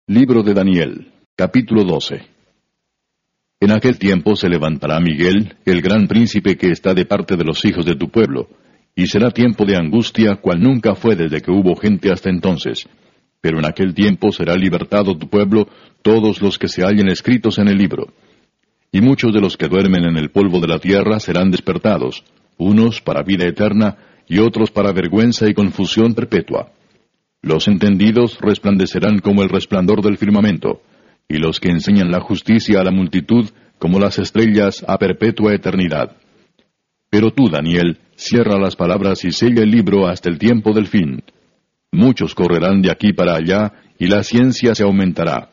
Libro de Daniel, capítulo 12. En aquel tiempo se levantará Miguel, el gran príncipe que está de parte de los hijos de tu pueblo, y será tiempo de angustia cual nunca fue desde que hubo gente hasta entonces. Pero en aquel tiempo será libertado tu pueblo todos los que se hallen escritos en el libro. Y muchos de los que duermen en el polvo de la tierra serán despertados, unos para vida eterna, y otros para vergüenza y confusión perpetua. Los entendidos resplandecerán como el resplandor del firmamento, y los que enseñan la justicia a la multitud como las estrellas a perpetua eternidad. Pero tú, Daniel, cierra las palabras y sella el libro hasta el tiempo del fin. Muchos correrán de aquí para allá, y la ciencia se aumentará.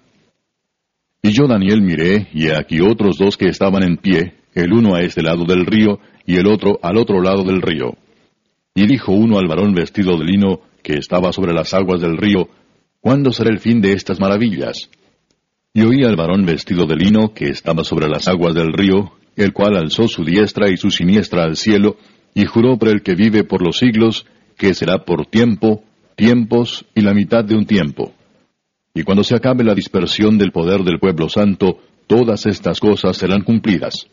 Y yo, Daniel, miré, y he aquí otros dos que estaban en pie, el uno a este lado del río, y el otro al otro lado del río. Y dijo uno al varón vestido de lino, que estaba sobre las aguas del río, ¿cuándo será el fin de estas maravillas? Y oí al varón vestido de lino, que estaba sobre las aguas del río, el cual alzó su diestra y su siniestra al cielo, y juró por el que vive por los siglos, que será por tiempo, tiempos y la mitad de un tiempo. Y cuando se acabe la dispersión del poder del pueblo santo, todas estas cosas serán cumplidas.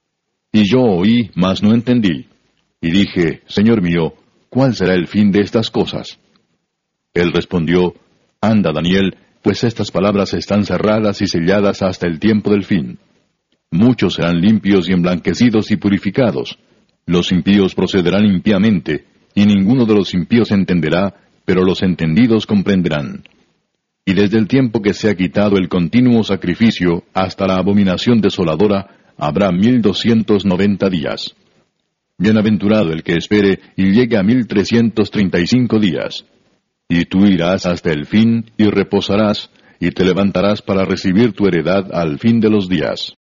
Y yo oí, mas no entendí. Y dije, Señor mío, ¿cuál será el fin de estas cosas? Él respondió, Anda, Daniel, pues estas palabras están cerradas y selladas hasta el tiempo del fin. Muchos serán limpios y emblanquecidos y purificados. Los impíos procederán impíamente, y ninguno de los impíos entenderá, pero los entendidos comprenderán. Y desde el tiempo que se ha quitado el continuo sacrificio hasta la abominación desoladora, habrá 1290 días. Bienaventurado el que espere y llegue a 1335 días. Y tú irás hasta el fin, y reposarás, y te levantarás para recibir tu heredad al fin de los días.